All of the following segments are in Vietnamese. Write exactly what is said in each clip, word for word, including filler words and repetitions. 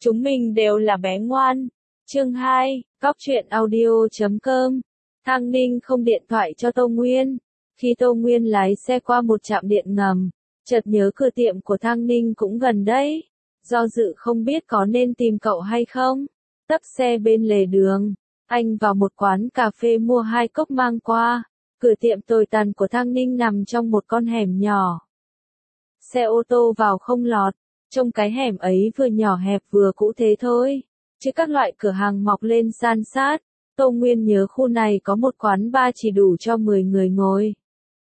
Chúng mình đều là bé ngoan. Chương hai, Cóc truyện audio chấm com. Thang Ninh không điện thoại cho Tô Nguyên. Khi Tô Nguyên lái xe qua một trạm điện ngầm, chợt nhớ cửa tiệm của Thang Ninh cũng gần đấy. Do dự không biết có nên tìm cậu hay không. Tấp xe bên lề đường, anh vào một quán cà phê mua hai cốc mang qua. Cửa tiệm tồi tàn của Thang Ninh nằm trong một con hẻm nhỏ. Xe ô tô vào không lọt, trong cái hẻm ấy vừa nhỏ hẹp vừa cũ thế thôi, chứ các loại cửa hàng mọc lên san sát. Tô Nguyên nhớ khu này có một quán bar chỉ đủ cho mười người ngồi.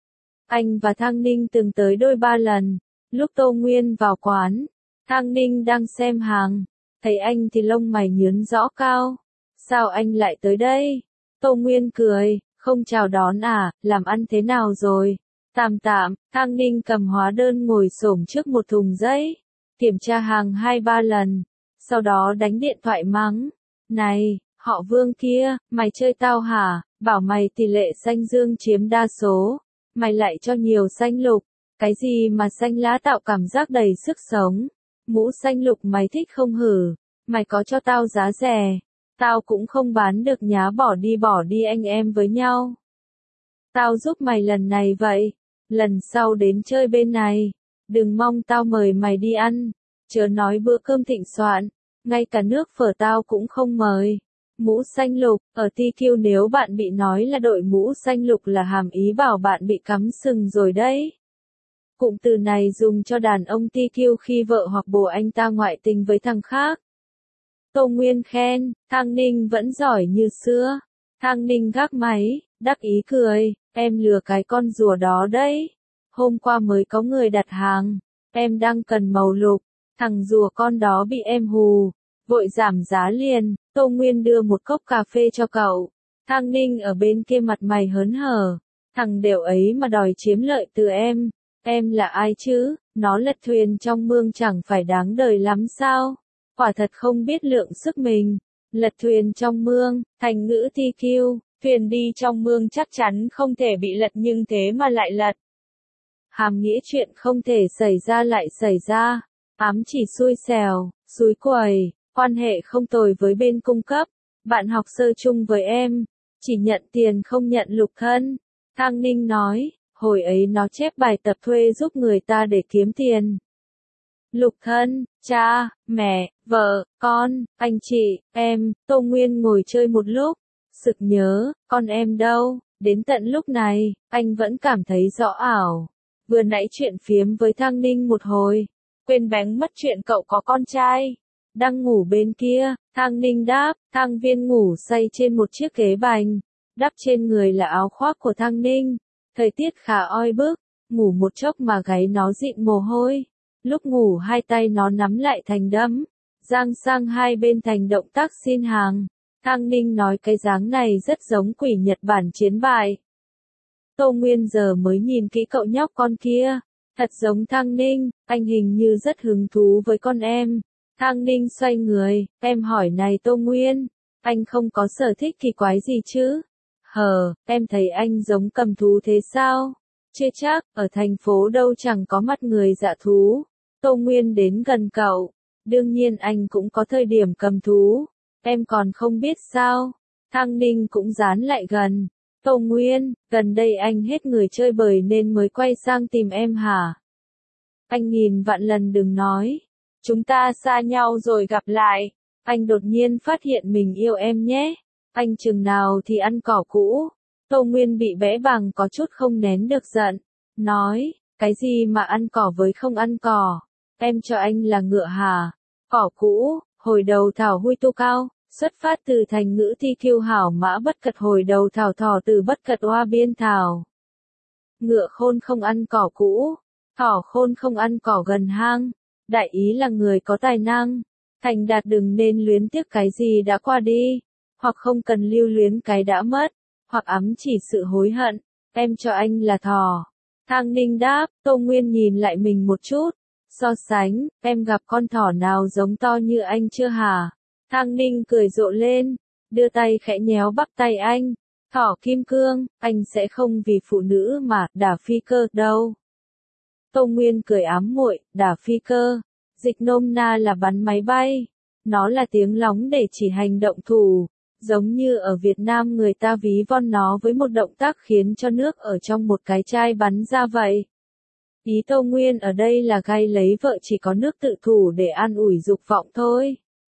Anh và Thang Ninh từng tới đôi ba lần. Lúc Tô Nguyên vào quán, Thang Ninh đang xem hàng, thấy anh thì lông mày nhướng rõ cao. Sao anh lại tới đây? Tô Nguyên cười, không chào đón à, làm ăn thế nào rồi? Tạm tạm. Thang Ninh cầm hóa đơn ngồi xổm trước một thùng giấy, kiểm tra hàng hai ba lần, sau đó đánh điện thoại mắng. Này, họ Vương kia, mày chơi tao hả? Bảo mày tỷ lệ xanh dương chiếm đa số, mày lại cho nhiều xanh lục. Cái gì mà xanh lá tạo cảm giác đầy sức sống? Mũ xanh lục mày thích không hử? Mày có cho tao giá rẻ, tao cũng không bán được nhá, bỏ đi bỏ đi anh em với nhau. Tao giúp mày lần này vậy, lần sau đến chơi bên này, đừng mong tao mời mày đi ăn, chớ nói bữa cơm thịnh soạn, ngay cả nước phở tao cũng không mời. Mũ xanh lục, ở tê quy nếu bạn bị nói là đội mũ xanh lục là hàm ý bảo bạn bị cắm sừng rồi đấy. Cụm từ này dùng cho đàn ông tê quy khi vợ hoặc bồ anh ta ngoại tình với thằng khác. Tô Nguyên khen, Thang Ninh vẫn giỏi như xưa. Thang Ninh gác máy, đắc ý cười, em lừa cái con rùa đó đấy. Hôm qua mới có người đặt hàng, em đang cần màu lục, thằng rùa con đó bị em hù, vội giảm giá liền. Tô Nguyên đưa một cốc cà phê cho cậu. Thang Ninh ở bên kia mặt mày hớn hở, thằng đều ấy mà đòi chiếm lợi từ em, em là ai chứ, nó lật thuyền trong mương chẳng phải đáng đời lắm sao? Quả thật không biết lượng sức mình. Lật thuyền trong mương, thành ngữ tê quy, thuyền đi trong mương chắc chắn không thể bị lật nhưng thế mà lại lật. Hàm nghĩa chuyện không thể xảy ra lại xảy ra, ám chỉ xui xẻo, xúi quẩy, quan hệ không tồi với bên cung cấp. Bạn học sơ chung với em, chỉ nhận tiền không nhận lục thân. Thang Ninh nói, hồi ấy nó chép bài tập thuê giúp người ta để kiếm tiền. Lục thân, cha, mẹ, vợ, con, anh chị, em. Tô Nguyên ngồi chơi một lúc, sực nhớ, con em đâu? Đến tận lúc này, anh vẫn cảm thấy rõ ảo. Vừa nãy chuyện phiếm với Thang Ninh một hồi, quên bén mất chuyện cậu có con trai. Đang ngủ bên kia, Thang Ninh đáp. Thang Viên ngủ say trên một chiếc ghế bành, đắp trên người là áo khoác của Thang Ninh. Thời tiết khá oi bức, ngủ một chốc mà gáy nó dịn mồ hôi. Lúc ngủ hai tay nó nắm lại thành đấm, giang sang hai bên thành động tác xin hàng. Thang Ninh nói cái dáng này rất giống quỷ Nhật Bản chiến bại. Tô Nguyên giờ mới nhìn kỹ cậu nhóc con kia, thật giống Thang Ninh, anh hình như rất hứng thú với con em. Thang Ninh xoay người, em hỏi này Tô Nguyên, anh không có sở thích kỳ quái gì chứ? Hờ, em thấy anh giống cầm thú thế sao? Chưa chắc, ở thành phố đâu chẳng có mắt người dạ thú. Tô Nguyên đến gần cậu, đương nhiên anh cũng có thời điểm cầm thú, em còn không biết sao? Thang Ninh cũng dán lại gần. Tô Nguyên, gần đây anh hết người chơi bời nên mới quay sang tìm em hả? Anh nghìn vạn lần đừng nói, chúng ta xa nhau rồi gặp lại, anh đột nhiên phát hiện mình yêu em nhé. Anh chừng nào thì ăn cỏ cũ. Tô Nguyên bị bẽ bàng có chút không nén được giận, nói, cái gì mà ăn cỏ với không ăn cỏ? Em cho anh là ngựa hả? Cỏ cũ, hồi đầu thảo huy tu cao, xuất phát từ thành ngữ tê quy hảo mã bất cật hồi đầu thảo thỏ từ bất cật hoa biên thảo. Ngựa khôn không ăn cỏ cũ, thỏ khôn không ăn cỏ gần hang. Đại ý là người có tài năng, thành đạt đừng nên luyến tiếc cái gì đã qua đi, hoặc không cần lưu luyến cái đã mất, hoặc ám chỉ sự hối hận. Em cho anh là thỏ. Thang Ninh đáp. Tô Nguyên nhìn lại mình một chút, so sánh, em gặp con thỏ nào giống to như anh chưa hả? Thang Ninh cười rộ lên, đưa tay khẽ nhéo bắp tay anh. Thỏ kim cương, anh sẽ không vì phụ nữ mà đả phi cơ đâu. Tô Nguyên cười ám muội, đả phi cơ, dịch nôm na là bắn máy bay. Nó là tiếng lóng để chỉ hành động thủ, giống như ở Việt Nam người ta ví von nó với một động tác khiến cho nước ở trong một cái chai bắn ra vậy. Ý Tô Nguyên ở đây là gay lấy vợ chỉ có nước tự thủ để an ủi dục vọng thôi.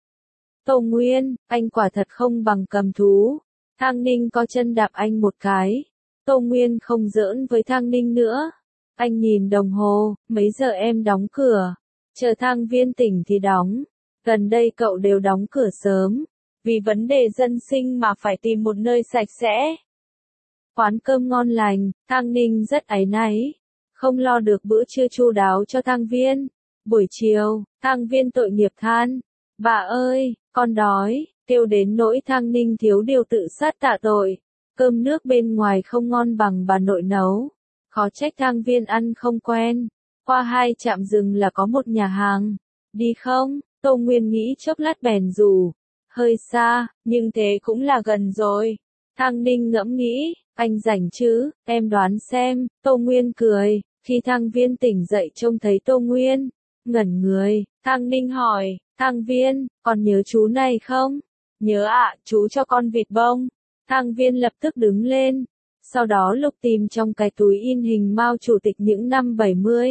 Tô Nguyên, anh quả thật không bằng cầm thú. Thang Ninh co chân đạp anh một cái. Tô Nguyên không giỡn với Thang Ninh nữa. Anh nhìn đồng hồ, mấy giờ em đóng cửa? Chờ Thang Viên tỉnh thì đóng. Gần đây cậu đều đóng cửa sớm. Vì vấn đề dân sinh mà phải tìm một nơi sạch sẽ. Quán cơm ngon lành, Thang Ninh rất áy náy. Không lo được bữa trưa chu đáo cho Thang Viên. Buổi chiều, Thang Viên tội nghiệp than. Bà ơi, con đói, kêu đến nỗi Thang Ninh thiếu điều tự sát tạ tội. Cơm nước bên ngoài không ngon bằng bà nội nấu. Khó trách Thang Viên ăn không quen. Qua hai trạm dừng là có một nhà hàng. Đi không? Tô Nguyên nghĩ chốc lát bèn rủ. Hơi xa, nhưng thế cũng là gần rồi. Thang Ninh ngẫm nghĩ, anh rảnh chứ, em đoán xem. Tô Nguyên cười, khi Thang Viên tỉnh dậy trông thấy Tô Nguyên. Ngẩn người, Thang Ninh hỏi, Thang Viên, còn nhớ chú này không? Nhớ ạ, chú cho con vịt bông. Thang Viên lập tức đứng lên. Sau đó lục tìm trong cái túi in hình Mao Chủ tịch những năm bảy mươi.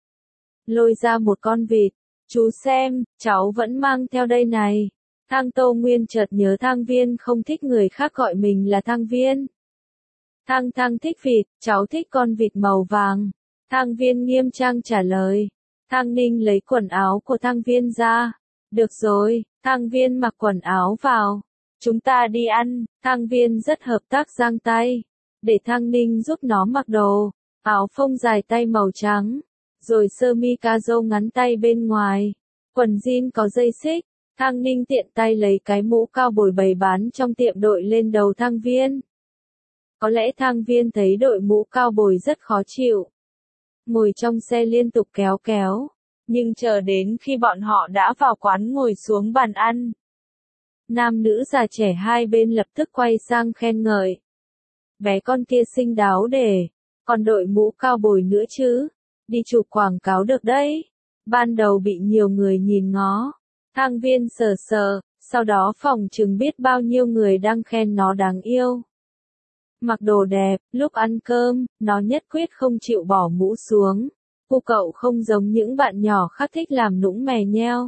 Lôi ra một con vịt. Chú xem, cháu vẫn mang theo đây này. Thang Tô Nguyên chợt nhớ Thang Viên không thích người khác gọi mình là Thang Viên. Thang Thang thích vịt, cháu thích con vịt màu vàng. Thang Viên nghiêm trang trả lời. Thang Ninh lấy quần áo của Thang Viên ra. Được rồi, Thang Viên mặc quần áo vào. Chúng ta đi ăn. Thang Viên rất hợp tác giang tay. Để Thang Ninh giúp nó mặc đồ. Áo phông dài tay màu trắng. Rồi sơ mi ca rô ngắn tay bên ngoài. Quần jean có dây xích. Thang Ninh tiện tay lấy cái mũ cao bồi bày bán trong tiệm đội lên đầu Thang Viên. Có lẽ Thang Viên thấy đội mũ cao bồi rất khó chịu. Ngồi trong xe liên tục kéo kéo. Nhưng chờ đến khi bọn họ đã vào quán ngồi xuống bàn ăn. Nam nữ già trẻ hai bên lập tức quay sang khen ngợi. Bé con kia xinh đáo để. Còn đội mũ cao bồi nữa chứ. Đi chụp quảng cáo được đấy. Ban đầu bị nhiều người nhìn ngó. Thang Viên sờ sờ, sau đó phòng chừng biết bao nhiêu người đang khen nó đáng yêu. Mặc đồ đẹp, lúc ăn cơm, nó nhất quyết không chịu bỏ mũ xuống. Cô cậu không giống những bạn nhỏ khác thích làm nũng mè nheo.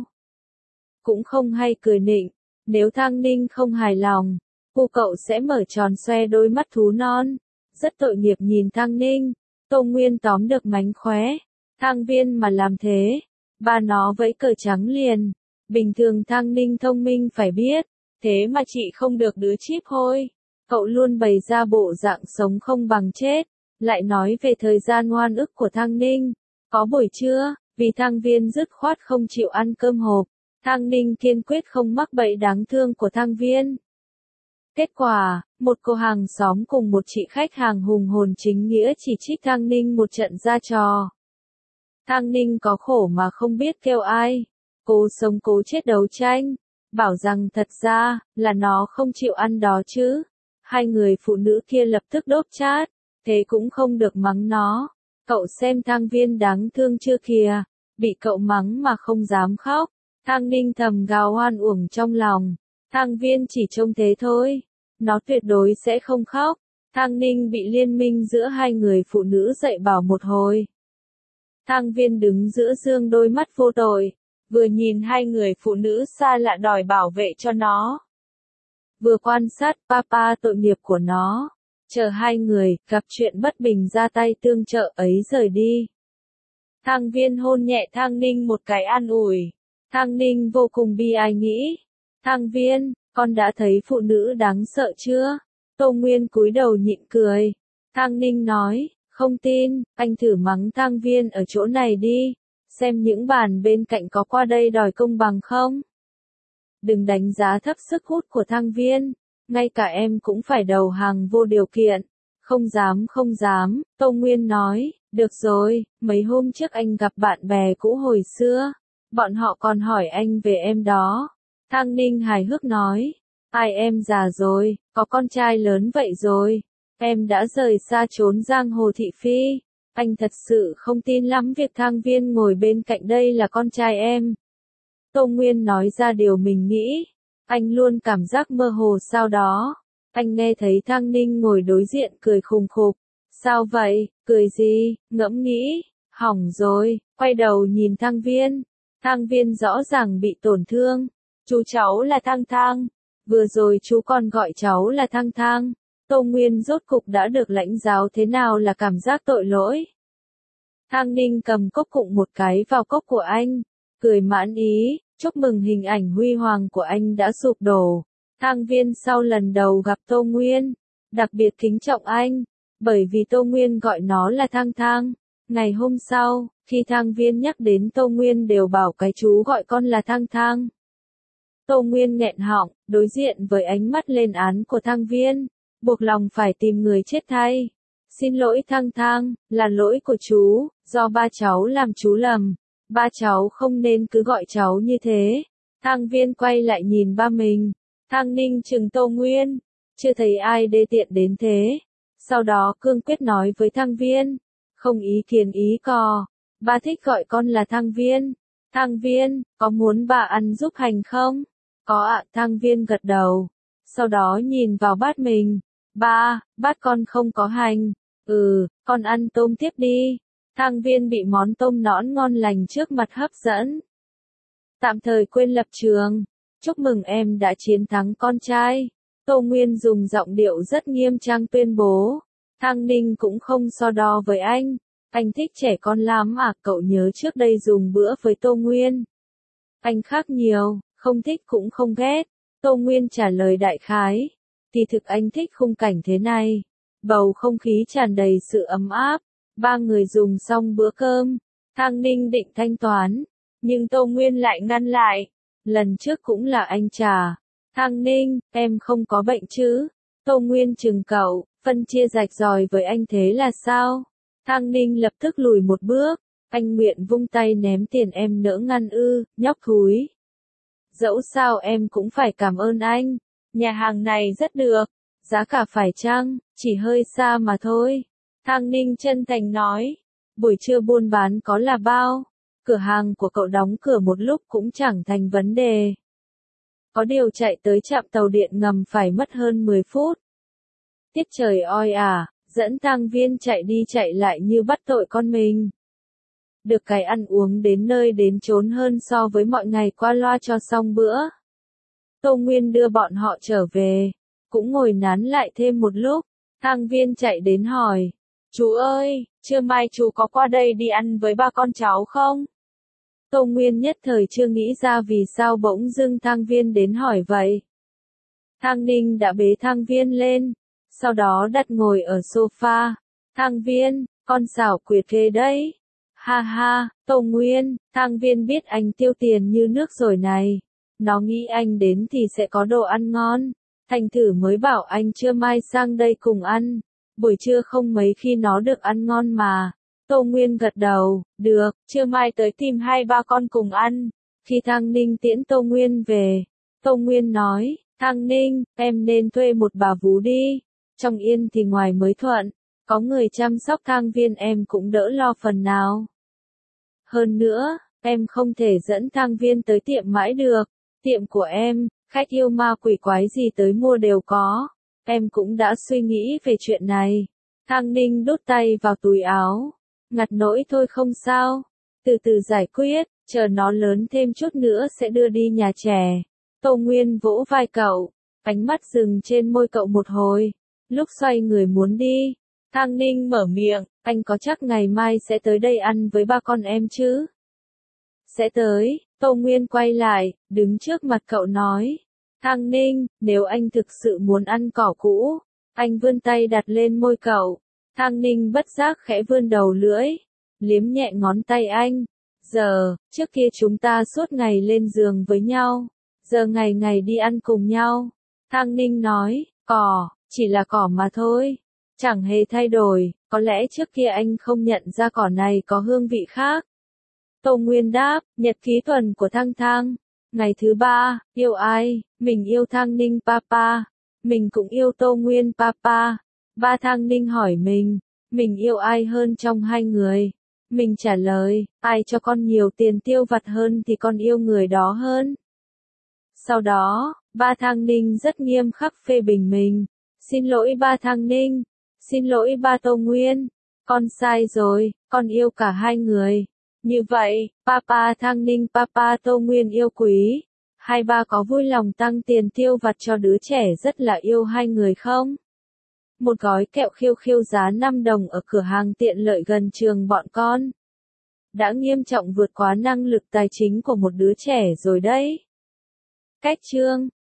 Cũng không hay cười nịnh. Nếu Thang Ninh không hài lòng, cô cậu sẽ mở tròn xoe đôi mắt thú non. Rất tội nghiệp nhìn Thang Ninh. Tô Nguyên tóm được mánh khóe. Thang Viên mà làm thế. Ba nó vẫy cờ trắng liền. Bình thường Thang Ninh thông minh phải biết. Thế mà chị không được đứa chíp hôi. Cậu luôn bày ra bộ dạng sống không bằng chết. Lại nói về thời gian oan ức của Thang Ninh. Có buổi trưa, vì Thang Viên dứt khoát không chịu ăn cơm hộp. Thang Ninh kiên quyết không mắc bẫy đáng thương của Thang Viên. Kết quả, một cô hàng xóm cùng một chị khách hàng hùng hồn chính nghĩa chỉ trích Thang Ninh một trận ra trò. Thang Ninh có khổ mà không biết kêu ai. Cố sống cố chết đấu tranh. Bảo rằng thật ra, là nó không chịu ăn đó chứ. Hai người phụ nữ kia lập tức đốt chát. Thế cũng không được mắng nó. Cậu xem Thang Viên đáng thương chưa kìa. Bị cậu mắng mà không dám khóc. Thang Ninh thầm gào oan uổng trong lòng. Thang Viên chỉ trông thế thôi. Nó tuyệt đối sẽ không khóc. Thang Ninh bị liên minh giữa hai người phụ nữ dạy bảo một hồi. Thang Viên đứng giữa giương đôi mắt vô tội. Vừa nhìn hai người phụ nữ xa lạ đòi bảo vệ cho nó. Vừa quan sát papa tội nghiệp của nó. Chờ hai người gặp chuyện bất bình ra tay tương trợ ấy rời đi. Thang Viên hôn nhẹ Thang Ninh một cái an ủi. Thang Ninh vô cùng bi ai nghĩ. Thang Viên, con đã thấy phụ nữ đáng sợ chưa? Tô Nguyên cúi đầu nhịn cười. Thang Ninh nói, không tin, anh thử mắng Thang Viên ở chỗ này đi. Xem những bàn bên cạnh có qua đây đòi công bằng không? Đừng đánh giá thấp sức hút của Thang Viên. Ngay cả em cũng phải đầu hàng vô điều kiện. Không dám không dám, Tô Nguyên nói, được rồi, mấy hôm trước anh gặp bạn bè cũ hồi xưa. Bọn họ còn hỏi anh về em đó. Thang Ninh hài hước nói, ai em già rồi, có con trai lớn vậy rồi. Em đã rời xa trốn giang hồ thị phi. Anh thật sự không tin lắm việc Thang Viên ngồi bên cạnh đây là con trai em. Tô Nguyên nói ra điều mình nghĩ. Anh luôn cảm giác mơ hồ sau đó. Anh nghe thấy Thang Ninh ngồi đối diện cười khùng khục. Sao vậy, cười gì, ngẫm nghĩ, hỏng rồi, quay đầu nhìn Thang Viên. Thang Viên rõ ràng bị tổn thương. Chú cháu là Thang Thang. Vừa rồi chú còn gọi cháu là Thang Thang. Tô Nguyên rốt cục đã được lãnh giáo thế nào là cảm giác tội lỗi. Thang Ninh cầm cốc cụng một cái vào cốc của anh, cười mãn ý, chúc mừng hình ảnh huy hoàng của anh đã sụp đổ. Thang Viên sau lần đầu gặp Tô Nguyên, đặc biệt kính trọng anh, bởi vì Tô Nguyên gọi nó là Thang Thang. Ngày hôm sau, khi Thang Viên nhắc đến Tô Nguyên đều bảo cái chú gọi con là Thang Thang. Tô Nguyên nghẹn họng, đối diện với ánh mắt lên án của Thang Viên, buộc lòng phải tìm người chết thay. Xin lỗi Thang Thang, là lỗi của chú, do ba cháu làm chú lầm. Ba cháu không nên cứ gọi cháu như thế. Thang Viên quay lại nhìn ba mình. Thang Ninh trừng Tô Nguyên, chưa thấy ai đê tiện đến thế. Sau đó cương quyết nói với Thang Viên, không ý kiến ý cò, ba thích gọi con là Thang Viên. Thang Viên, có muốn bà ăn giúp hành không? Có ạ, Thang Viên gật đầu. Sau đó nhìn vào bát mình. Ba, bát con không có hành. Ừ, con ăn tôm tiếp đi. Thang Viên bị món tôm nõn ngon lành trước mặt hấp dẫn. Tạm thời quên lập trường. Chúc mừng em đã chiến thắng con trai. Tô Nguyên dùng giọng điệu rất nghiêm trang tuyên bố. Thang Ninh cũng không so đo với anh. Anh thích trẻ con lắm à, cậu nhớ trước đây dùng bữa với Tô Nguyên. Anh khác nhiều, không thích cũng không ghét. Tô Nguyên trả lời đại khái. Thì thực anh thích khung cảnh thế này. Bầu không khí tràn đầy sự ấm áp. Ba người dùng xong bữa cơm. Thang Ninh định thanh toán. Nhưng Tô Nguyên lại ngăn lại. Lần trước cũng là anh trả. Thang Ninh, em không có bệnh chứ? Tô Nguyên chừng cậu, phân chia rạch ròi với anh thế là sao? Thang Ninh lập tức lùi một bước. Anh nguyện vung tay ném tiền em nỡ ngăn ư, nhóc thúi. Dẫu sao em cũng phải cảm ơn anh. Nhà hàng này rất được. Giá cả phải chăng, chỉ hơi xa mà thôi. Thang Ninh chân thành nói. Buổi trưa buôn bán có là bao? Cửa hàng của cậu đóng cửa một lúc cũng chẳng thành vấn đề. Có điều chạy tới trạm tàu điện ngầm phải mất hơn mười phút. Tiết trời oi ả, dẫn Thang Viên chạy đi chạy lại như bắt tội con mình. Được cái ăn uống đến nơi đến chốn hơn so với mọi ngày qua loa cho xong bữa. Tô Nguyên đưa bọn họ trở về, cũng ngồi nán lại thêm một lúc. Thang Viên chạy đến hỏi, chú ơi, trưa mai chú có qua đây đi ăn với ba con cháu không? Tô Nguyên nhất thời chưa nghĩ ra vì sao bỗng dưng Thang Viên đến hỏi vậy. Thang Ninh đã bế Thang Viên lên, sau đó đặt ngồi ở sofa. Thang Viên, con xảo quyệt ghê đấy. Ha ha, Tô Nguyên, Thang Viên biết anh tiêu tiền như nước rồi này. Nó nghĩ anh đến thì sẽ có đồ ăn ngon. Thành thử mới bảo anh trưa mai sang đây cùng ăn. Buổi trưa không mấy khi nó được ăn ngon mà. Tô Nguyên gật đầu, được, trưa mai tới tìm hai ba con cùng ăn. Khi Thang Ninh tiễn Tô Nguyên về, Tô Nguyên nói, Thang Ninh, em nên thuê một bà vú đi. Trong yên thì ngoài mới thuận, có người chăm sóc Thang Viên em cũng đỡ lo phần nào. Hơn nữa, em không thể dẫn Thang Viên tới tiệm mãi được. Tiệm của em, khách yêu ma quỷ quái gì tới mua đều có. Em cũng đã suy nghĩ về chuyện này. Thang Ninh đút tay vào túi áo. Ngặt nỗi thôi không sao. Từ từ giải quyết, chờ nó lớn thêm chút nữa sẽ đưa đi nhà trẻ. Tô Nguyên vỗ vai cậu. Ánh mắt dừng trên môi cậu một hồi. Lúc xoay người muốn đi. Thang Ninh mở miệng. Anh có chắc ngày mai sẽ tới đây ăn với ba con em chứ? Sẽ tới. Tô Nguyên quay lại, đứng trước mặt cậu nói. Thang Ninh, nếu anh thực sự muốn ăn cỏ cũ. Anh vươn tay đặt lên môi cậu. Thang Ninh bất giác khẽ vươn đầu lưỡi. Liếm nhẹ ngón tay anh. Giờ, trước kia chúng ta suốt ngày lên giường với nhau. Giờ ngày ngày đi ăn cùng nhau. Thang Ninh nói, cỏ, chỉ là cỏ mà thôi. Chẳng hề thay đổi, có lẽ trước kia anh không nhận ra cỏ này có hương vị khác. Tô Nguyên đáp, nhật ký tuần của Thang Thang. Ngày thứ ba, yêu ai? Mình yêu Thang Ninh Papa. Mình cũng yêu Tô Nguyên Papa. Ba Thang Ninh hỏi mình, mình yêu ai hơn trong hai người? Mình trả lời, ai cho con nhiều tiền tiêu vặt hơn thì con yêu người đó hơn. Sau đó, ba Thang Ninh rất nghiêm khắc phê bình mình. Xin lỗi ba Thang Ninh, xin lỗi ba Tô Nguyên, con sai rồi, con yêu cả hai người. Như vậy, Papa Thang Ninh Papa Tô Nguyên yêu quý. Hai ba có vui lòng tăng tiền tiêu vặt cho đứa trẻ rất là yêu hai người không? Một gói kẹo khiêu khiêu giá năm đồng ở cửa hàng tiện lợi gần trường bọn con. Đã nghiêm trọng vượt quá năng lực tài chính của một đứa trẻ rồi đấy. Cách chương